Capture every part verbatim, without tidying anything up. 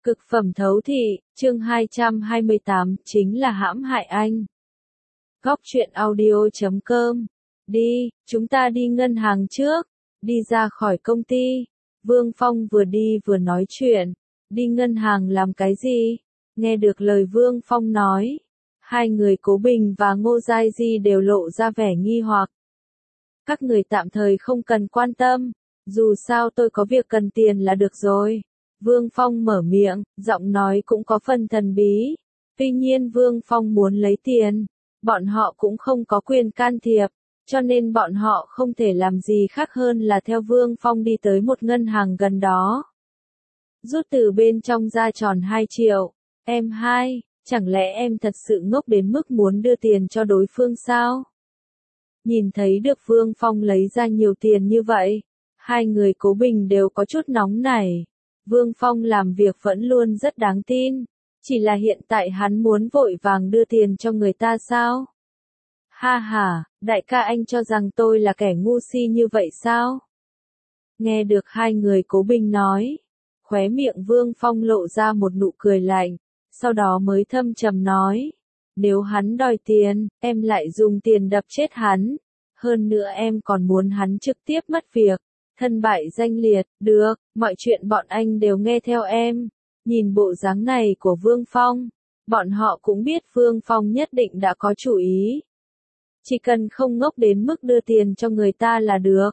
Cực phẩm thấu thị, chương hai trăm hai mươi tám, chính là hãm hại anh. Góc truyện audio chấm com. Đi, chúng ta đi ngân hàng trước. Đi ra khỏi công ty. Vương Phong vừa đi vừa nói chuyện. Đi ngân hàng làm cái gì? Nghe được lời Vương Phong nói. Hai người Cố Bình và Ngô Giai Di đều lộ ra vẻ nghi hoặc. Các người tạm thời không cần quan tâm. Dù sao tôi có việc cần tiền là được rồi. Vương Phong mở miệng, giọng nói cũng có phần thần bí. Tuy nhiên Vương Phong muốn lấy tiền, bọn họ cũng không có quyền can thiệp, cho nên bọn họ không thể làm gì khác hơn là theo Vương Phong đi tới một ngân hàng gần đó. Rút từ bên trong ra tròn hai triệu. Em hai, chẳng lẽ em thật sự ngốc đến mức muốn đưa tiền cho đối phương sao? Nhìn thấy được Vương Phong lấy ra nhiều tiền như vậy, hai người Cố Bình đều có chút nóng nảy. Vương Phong làm việc vẫn luôn rất đáng tin, chỉ là hiện tại hắn muốn vội vàng đưa tiền cho người ta sao? Ha ha, đại ca anh cho rằng tôi là kẻ ngu si như vậy sao? Nghe được hai người Cố Bình nói, khóe miệng Vương Phong lộ ra một nụ cười lạnh, sau đó mới thâm trầm nói, nếu hắn đòi tiền, em lại dùng tiền đập chết hắn, hơn nữa em còn muốn hắn trực tiếp mất việc. Thân bại danh liệt, được, mọi chuyện bọn anh đều nghe theo em. Nhìn bộ dáng này của Vương Phong, bọn họ cũng biết Vương Phong nhất định đã có chủ ý. Chỉ cần không ngốc đến mức đưa tiền cho người ta là được.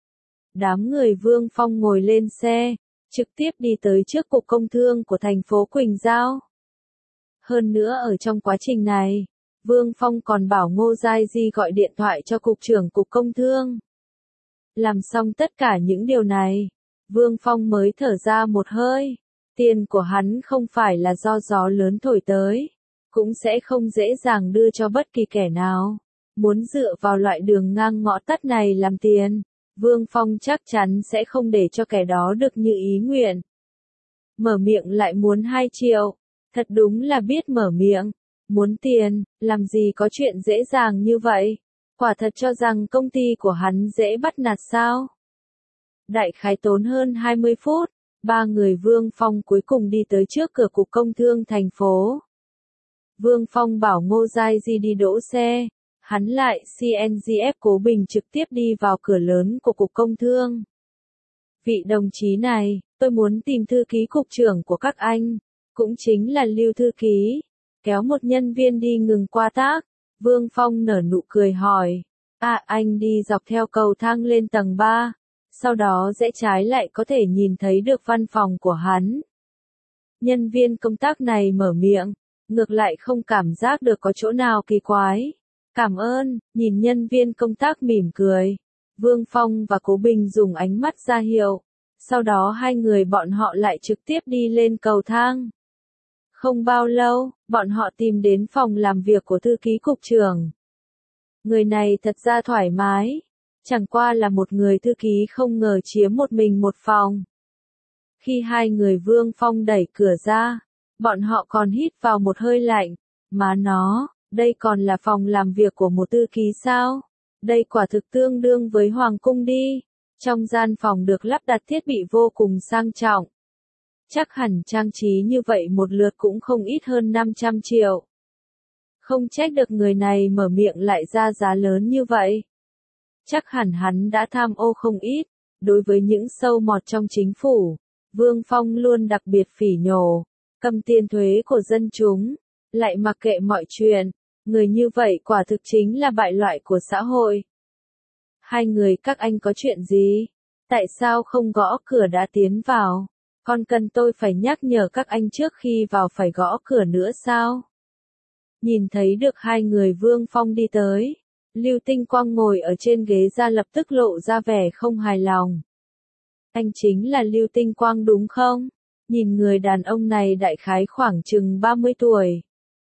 Đám người Vương Phong ngồi lên xe, trực tiếp đi tới trước cục công thương của thành phố Quỳnh Giao. Hơn nữa ở trong quá trình này, Vương Phong còn bảo Ngô Giai Di gọi điện thoại cho cục trưởng cục công thương. Làm xong tất cả những điều này, Vương Phong mới thở ra một hơi. Tiền của hắn không phải là do gió lớn thổi tới, cũng sẽ không dễ dàng đưa cho bất kỳ kẻ nào. Muốn dựa vào loại đường ngang ngõ tắt này làm tiền, Vương Phong chắc chắn sẽ không để cho kẻ đó được như ý nguyện. Mở miệng lại muốn hai triệu, thật đúng là biết mở miệng. Muốn tiền, làm gì có chuyện dễ dàng như vậy. Quả thật cho rằng công ty của hắn dễ bắt nạt sao? Đại khái tốn hơn hai mươi phút, ba người Vương Phong cuối cùng đi tới trước cửa cục công thương thành phố. Vương Phong bảo Ngô Giai Di đi đỗ xe, hắn lại xê en giê ép Cố Bình trực tiếp đi vào cửa lớn của cục công thương. Vị đồng chí này, tôi muốn tìm thư ký cục trưởng của các anh, cũng chính là Lưu thư ký, kéo một nhân viên đi ngừng qua tác. Vương Phong nở nụ cười hỏi, à anh đi dọc theo cầu thang lên tầng ba, sau đó rẽ trái lại có thể nhìn thấy được văn phòng của hắn. Nhân viên công tác này mở miệng, ngược lại không cảm giác được có chỗ nào kỳ quái. Cảm ơn, nhìn nhân viên công tác mỉm cười. Vương Phong và Cố Bình dùng ánh mắt ra hiệu, sau đó hai người bọn họ lại trực tiếp đi lên cầu thang. Không bao lâu, bọn họ tìm đến phòng làm việc của thư ký cục trưởng. Người này thật ra thoải mái, chẳng qua là một người thư ký không ngờ chiếm một mình một phòng. Khi hai người Vương Phong đẩy cửa ra, bọn họ còn hít vào một hơi lạnh, mà nó, đây còn là phòng làm việc của một thư ký sao? Đây quả thực tương đương với hoàng cung đi. Trong gian phòng được lắp đặt thiết bị vô cùng sang trọng. Chắc hẳn trang trí như vậy một lượt cũng không ít hơn năm trăm triệu. Không trách được người này mở miệng lại ra giá lớn như vậy. Chắc hẳn hắn đã tham ô không ít. Đối với những sâu mọt trong chính phủ, Vương Phong luôn đặc biệt phỉ nhổ, cầm tiền thuế của dân chúng, lại mặc kệ mọi chuyện. Người như vậy quả thực chính là bại loại của xã hội. Hai người các anh có chuyện gì? Tại sao không gõ cửa đã tiến vào? Còn cần tôi phải nhắc nhở các anh trước khi vào phải gõ cửa nữa sao? Nhìn thấy được hai người Vương Phong đi tới, Lưu Tinh Quang ngồi ở trên ghế ra lập tức lộ ra vẻ không hài lòng. Anh chính là Lưu Tinh Quang đúng không? Nhìn người đàn ông này đại khái khoảng chừng ba mươi tuổi.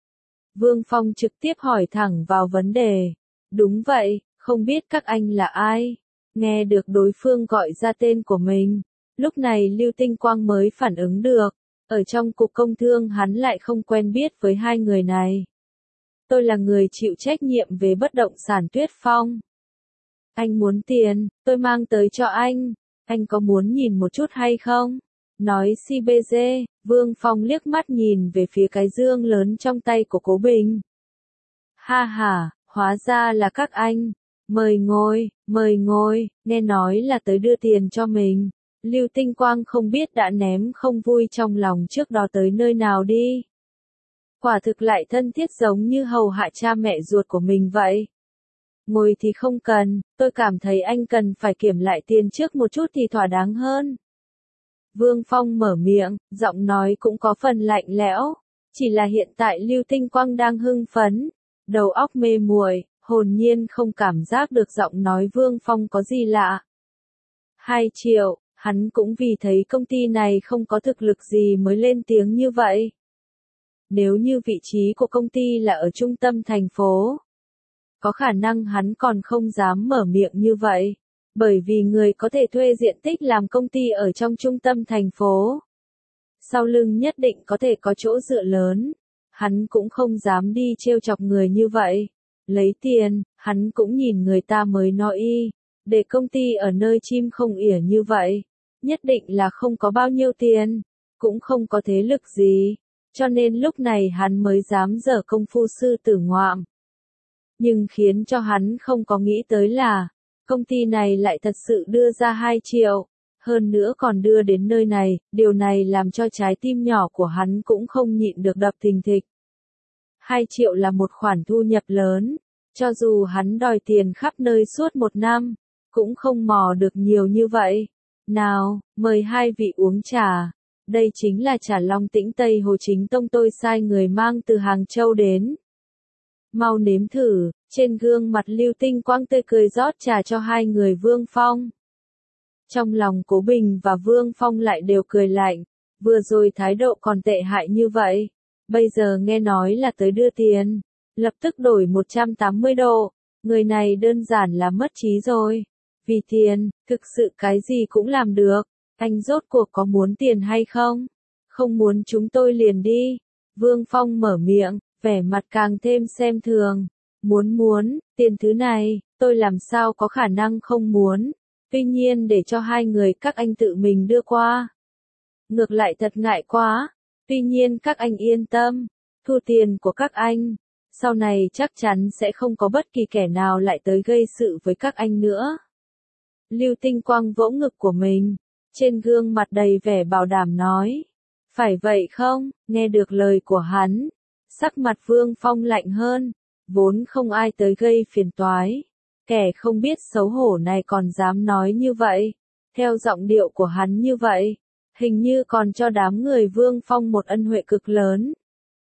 Vương Phong trực tiếp hỏi thẳng vào vấn đề. Đúng vậy, không biết các anh là ai? Nghe được đối phương gọi ra tên của mình. Lúc này Lưu Tinh Quang mới phản ứng được, ở trong cục công thương hắn lại không quen biết với hai người này. Tôi là người chịu trách nhiệm về bất động sản Tuyết Phong. Anh muốn tiền, tôi mang tới cho anh, anh có muốn nhìn một chút hay không? Nói xê bê giê, Vương Phong liếc mắt nhìn về phía cái dương lớn trong tay của Cố Bình. Ha ha, hóa ra là các anh. Mời ngồi, mời ngồi, nghe nói là tới đưa tiền cho mình. Lưu Tinh Quang không biết đã ném không vui trong lòng trước đó tới nơi nào đi. Quả thực lại thân thiết giống như hầu hạ cha mẹ ruột của mình vậy. Ngồi thì không cần, tôi cảm thấy anh cần phải kiểm lại tiền trước một chút thì thỏa đáng hơn. Vương Phong mở miệng, giọng nói cũng có phần lạnh lẽo. Chỉ là hiện tại Lưu Tinh Quang đang hưng phấn, đầu óc mê muội, hồn nhiên không cảm giác được giọng nói Vương Phong có gì lạ. Hai triệu, hắn cũng vì thấy công ty này không có thực lực gì mới lên tiếng như vậy. Nếu như vị trí của công ty là ở trung tâm thành phố, có khả năng hắn còn không dám mở miệng như vậy. Bởi vì người có thể thuê diện tích làm công ty ở trong trung tâm thành phố. Sau lưng nhất định có thể có chỗ dựa lớn. Hắn cũng không dám đi trêu chọc người như vậy. Lấy tiền, hắn cũng nhìn người ta mới nói y. Để công ty ở nơi chim không ỉa như vậy. Nhất định là không có bao nhiêu tiền. Cũng không có thế lực gì. Cho nên lúc này hắn mới dám dở công phu sư tử ngoạm. Nhưng khiến cho hắn không có nghĩ tới là công ty này lại thật sự đưa ra hai triệu, hơn nữa còn đưa đến nơi này, điều này làm cho trái tim nhỏ của hắn cũng không nhịn được đập thình thịch. hai triệu là một khoản thu nhập lớn, cho dù hắn đòi tiền khắp nơi suốt một năm, cũng không mò được nhiều như vậy. Nào, mời hai vị uống trà, đây chính là trà Long Tĩnh Tây Hồ chính tông tôi sai người mang từ Hàng Châu đến. Mau nếm thử, trên gương mặt Lưu Tinh Quang tươi cười rót trà cho hai người Vương Phong. Trong lòng Cố Bình và Vương Phong lại đều cười lạnh, vừa rồi thái độ còn tệ hại như vậy, bây giờ nghe nói là tới đưa tiền, lập tức đổi một trăm tám mươi độ, người này đơn giản là mất trí rồi. Vì tiền, thực sự cái gì cũng làm được, anh rốt cuộc có muốn tiền hay không? Không muốn chúng tôi liền đi. Vương Phong mở miệng, vẻ mặt càng thêm xem thường. Muốn muốn, tiền thứ này, tôi làm sao có khả năng không muốn. Tuy nhiên để cho hai người các anh tự mình đưa qua. Ngược lại thật ngại quá. Tuy nhiên các anh yên tâm, thu tiền của các anh. Sau này chắc chắn sẽ không có bất kỳ kẻ nào lại tới gây sự với các anh nữa. Lưu Tinh Quang vỗ ngực của mình, trên gương mặt đầy vẻ bảo đảm nói. Phải vậy không? Nghe được lời của hắn, sắc mặt Vương Phong lạnh hơn, vốn không ai tới gây phiền toái. Kẻ không biết xấu hổ này còn dám nói như vậy, theo giọng điệu của hắn như vậy, hình như còn cho đám người Vương Phong một ân huệ cực lớn.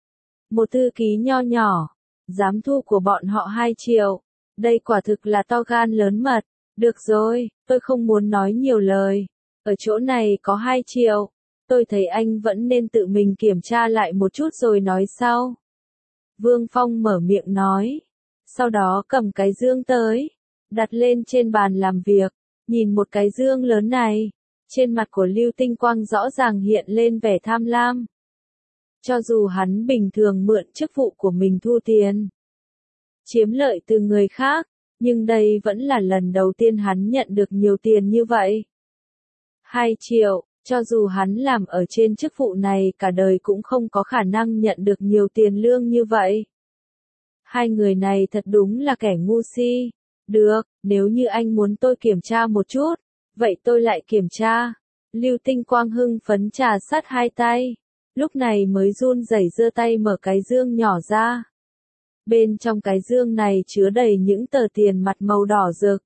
Một thư ký nho nhỏ, dám thu của bọn họ hai triệu, đây quả thực là to gan lớn mật. Được rồi, tôi không muốn nói nhiều lời, ở chỗ này có hai triệu, tôi thấy anh vẫn nên tự mình kiểm tra lại một chút rồi nói sau. Vương Phong mở miệng nói, sau đó cầm cái dương tới, đặt lên trên bàn làm việc, nhìn một cái dương lớn này, trên mặt của Lưu Tinh Quang rõ ràng hiện lên vẻ tham lam. Cho dù hắn bình thường mượn chức vụ của mình thu tiền, chiếm lợi từ người khác, nhưng đây vẫn là lần đầu tiên hắn nhận được nhiều tiền như vậy. Hai triệu, cho dù hắn làm ở trên chức vụ này cả đời cũng không có khả năng nhận được nhiều tiền lương như vậy. Hai người này thật đúng là kẻ ngu si. Được, nếu như anh muốn tôi kiểm tra một chút, vậy tôi lại kiểm tra. Lưu Tinh Quang hưng phấn trà sát hai tay, lúc này mới run rẩy giơ tay mở cái dương nhỏ ra. Bên trong cái dương này chứa đầy những tờ tiền mặt màu đỏ rực.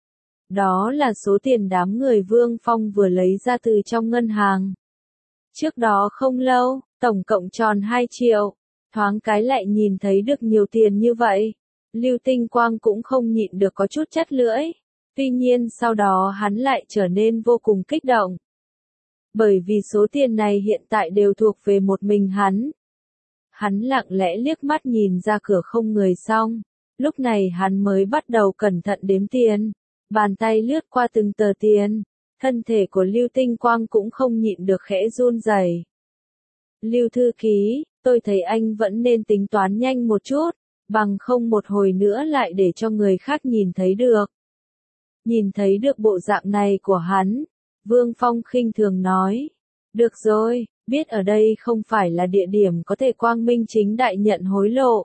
Đó là số tiền đám người Vương Phong vừa lấy ra từ trong ngân hàng. Trước đó không lâu, tổng cộng tròn hai triệu, thoáng cái lại nhìn thấy được nhiều tiền như vậy. Lưu Tinh Quang cũng không nhịn được có chút chắt lưỡi. Tuy nhiên sau đó hắn lại trở nên vô cùng kích động. Bởi vì số tiền này hiện tại đều thuộc về một mình hắn. Hắn lặng lẽ liếc mắt nhìn ra cửa không người xong, lúc này hắn mới bắt đầu cẩn thận đếm tiền, bàn tay lướt qua từng tờ tiền, thân thể của Lưu Tinh Quang cũng không nhịn được khẽ run rẩy. Lưu thư ký, tôi thấy anh vẫn nên tính toán nhanh một chút, bằng không một hồi nữa lại để cho người khác nhìn thấy được. Nhìn thấy được bộ dạng này của hắn, Vương Phong khinh thường nói, Được rồi, biết ở đây không phải là địa điểm có thể quang minh chính đại nhận hối lộ.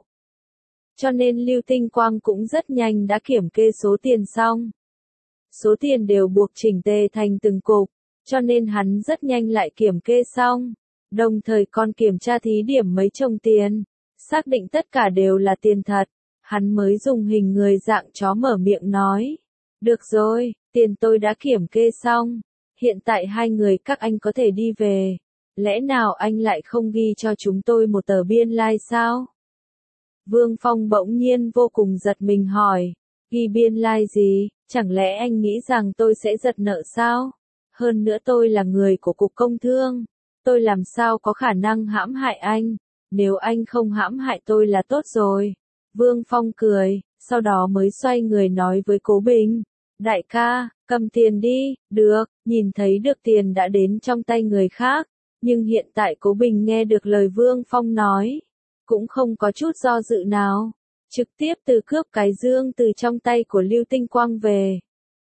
Cho nên Lưu Tinh Quang cũng rất nhanh đã kiểm kê số tiền xong. Số tiền đều buộc chỉnh tề thành từng cục, cho nên hắn rất nhanh lại kiểm kê xong. Đồng thời còn kiểm tra thí điểm mấy chồng tiền, xác định tất cả đều là tiền thật. Hắn mới dùng hình người dạng chó mở miệng nói. Được rồi, tiền tôi đã kiểm kê xong. Hiện tại hai người các anh có thể đi về. Lẽ nào anh lại không ghi cho chúng tôi một tờ biên lai like sao? Vương Phong bỗng nhiên vô cùng giật mình hỏi. Ghi biên lai like gì? Chẳng lẽ anh nghĩ rằng tôi sẽ giật nợ sao? Hơn nữa tôi là người của Cục Công Thương. Tôi làm sao có khả năng hãm hại anh? Nếu anh không hãm hại tôi là tốt rồi. Vương Phong cười, sau đó mới xoay người nói với Cố Bình. Đại ca, cầm tiền đi, được, nhìn thấy được tiền đã đến trong tay người khác. Nhưng hiện tại Cố Bình nghe được lời Vương Phong nói. Cũng không có chút do dự nào. Trực tiếp từ cướp cái dương từ trong tay của Lưu Tinh Quang về.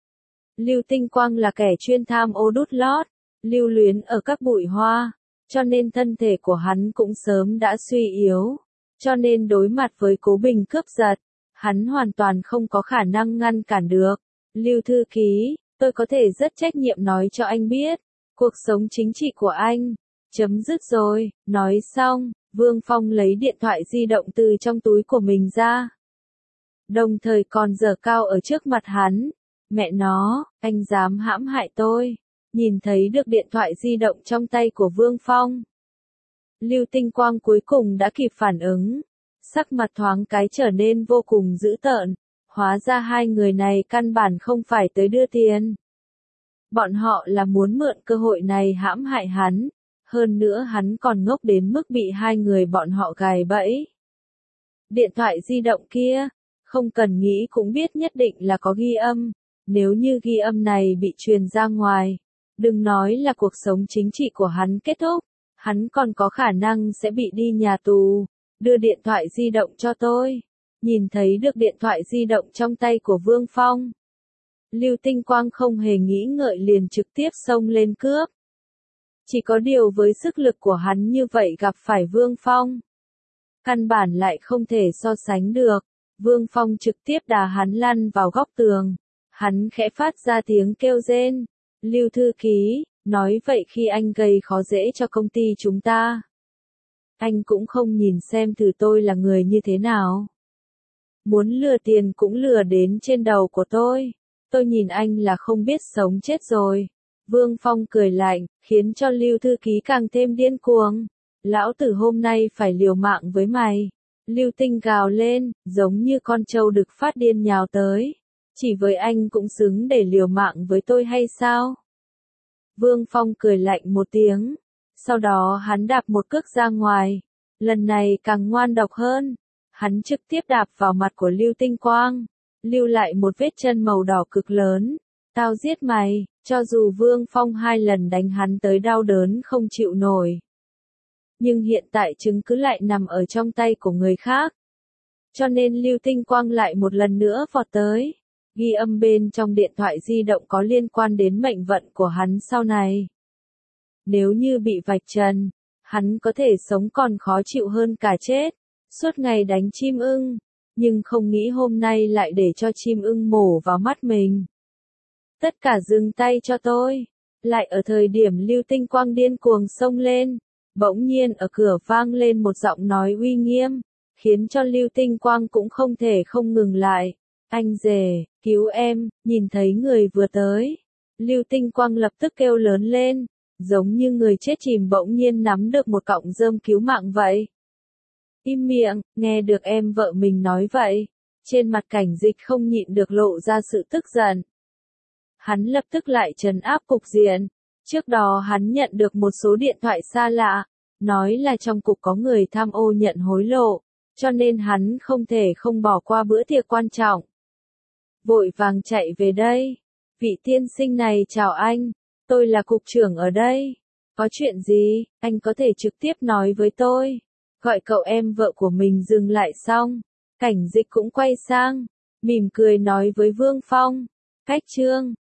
Lưu Tinh Quang là kẻ chuyên tham ô đút lót, lưu luyến ở các bụi hoa. Cho nên thân thể của hắn cũng sớm đã suy yếu. Cho nên đối mặt với Cố Bình cướp giật, hắn hoàn toàn không có khả năng ngăn cản được. Lưu thư ký, tôi có thể rất trách nhiệm nói cho anh biết, cuộc sống chính trị của anh, chấm dứt rồi. Nói xong, Vương Phong lấy điện thoại di động từ trong túi của mình ra. Đồng thời còn giở cao ở trước mặt hắn. Mẹ nó, anh dám hãm hại tôi. Nhìn thấy được điện thoại di động trong tay của Vương Phong. Lưu Tinh Quang cuối cùng đã kịp phản ứng. Sắc mặt thoáng cái trở nên vô cùng dữ tợn. Hóa ra hai người này căn bản không phải tới đưa tiền. Bọn họ là muốn mượn cơ hội này hãm hại hắn. Hơn nữa hắn còn ngốc đến mức bị hai người bọn họ gài bẫy. Điện thoại di động kia, không cần nghĩ cũng biết nhất định là có ghi âm. Nếu như ghi âm này bị truyền ra ngoài, đừng nói là cuộc sống chính trị của hắn kết thúc, hắn còn có khả năng sẽ bị đi nhà tù. Đưa điện thoại di động cho tôi. Nhìn thấy được điện thoại di động trong tay của Vương Phong. Lưu Tinh Quang không hề nghĩ ngợi liền trực tiếp xông lên cướp. Chỉ có điều với sức lực của hắn như vậy gặp phải Vương Phong. Căn bản lại không thể so sánh được. Vương Phong trực tiếp đá hắn lăn vào góc tường. Hắn khẽ phát ra tiếng kêu rên. Lưu thư ký, nói vậy khi anh gây khó dễ cho công ty chúng ta. Anh cũng không nhìn xem thử tôi là người như thế nào. Muốn lừa tiền cũng lừa đến trên đầu của tôi. Tôi nhìn anh là không biết sống chết rồi. Vương Phong cười lạnh, khiến cho Lưu thư ký càng thêm điên cuồng. Lão tử hôm nay phải liều mạng với mày. Lưu Tinh gào lên, giống như con trâu đực phát điên nhào tới. Chỉ với anh cũng xứng để liều mạng với tôi hay sao? Vương Phong cười lạnh một tiếng. Sau đó hắn đạp một cước ra ngoài. Lần này càng ngoan độc hơn. Hắn trực tiếp đạp vào mặt của Lưu Tinh Quang. Lưu lại một vết chân màu đỏ cực lớn. Tao giết mày, cho dù Vương Phong hai lần đánh hắn tới đau đớn không chịu nổi. Nhưng hiện tại chứng cứ lại nằm ở trong tay của người khác. Cho nên Lưu Tinh Quang lại một lần nữa vọt tới. Ghi âm bên trong điện thoại di động có liên quan đến mệnh vận của hắn sau này. Nếu như bị vạch trần, hắn có thể sống còn khó chịu hơn cả chết. Suốt ngày đánh chim ưng, nhưng không nghĩ hôm nay lại để cho chim ưng mổ vào mắt mình. Tất cả dừng tay cho tôi. Lại ở thời điểm Lưu Tinh Quang điên cuồng xông lên, bỗng nhiên ở cửa vang lên một giọng nói uy nghiêm, khiến cho Lưu Tinh Quang cũng không thể không ngừng lại. Anh rể, cứu em, nhìn thấy người vừa tới. Lưu Tinh Quang lập tức kêu lớn lên, giống như người chết chìm bỗng nhiên nắm được một cọng rơm cứu mạng vậy. Im miệng, nghe được em vợ mình nói vậy. Trên mặt Cảnh Dịch không nhịn được lộ ra sự tức giận. Hắn lập tức lại trấn áp cục diện. Trước đó hắn nhận được một số điện thoại xa lạ, nói là trong cục có người tham ô nhận hối lộ, cho nên hắn không thể không bỏ qua bữa tiệc quan trọng. Vội vàng chạy về đây. Vị tiên sinh này chào anh, tôi là cục trưởng ở đây. Có chuyện gì, anh có thể trực tiếp nói với tôi. Gọi cậu em vợ của mình dừng lại xong. Cảnh Dịch cũng quay sang, mỉm cười nói với Vương Phong. Cách trương,